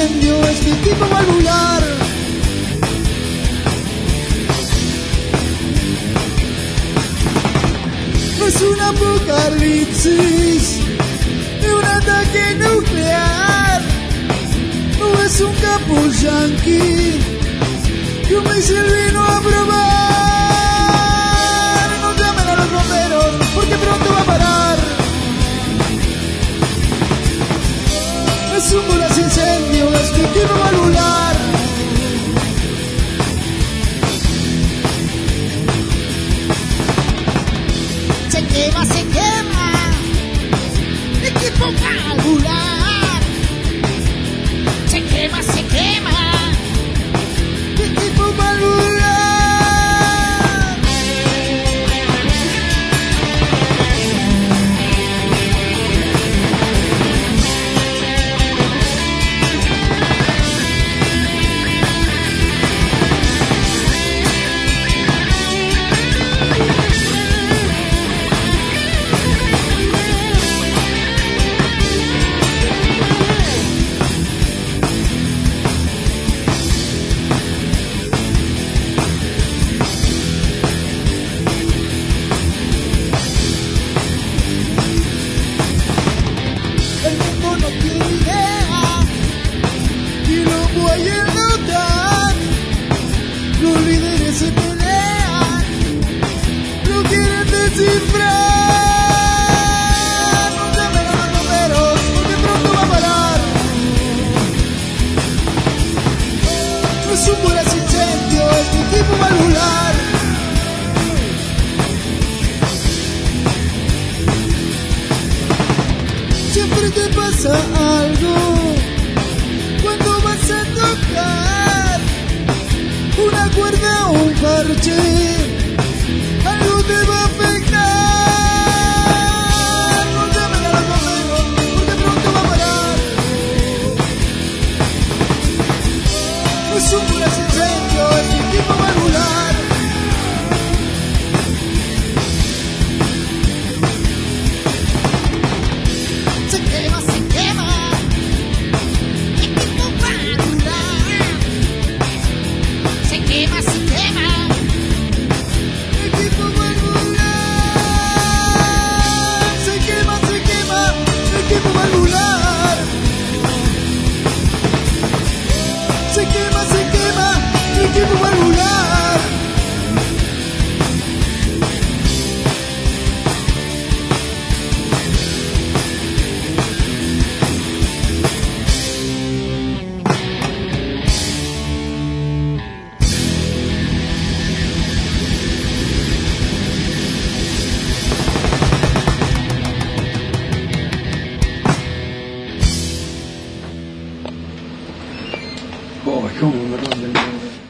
incendio es mi equipo valvular. No es un apocalipsis ni un ataque nuclear. No es un capo yanqui que un misil vino a probar. No llamen a los bomberos porque pronto va a parar. No es un bolas incendio, es mi equipo valvular. Se quema, equipo valvular. Se quema, Equipo valvular. Los líderes se pelean, lo quieren descifrar. No llamen a los bomberos porque pronto va a parar. No es un bolas incendio, es mi equipo valvular. Siempre te pasa algo cuando vas a tocar una cuerda o un parche, algo te va a afectar. No llamen a los bomberos porque pronto va a parar. No es un bolas incendio, es mi equipo valvular. se quema, equipo valvular. Se quema, Equipo valvular. Se quema, equipo valvular. Se quema, equipo valvular. Ay, cómo me rompe el corazón.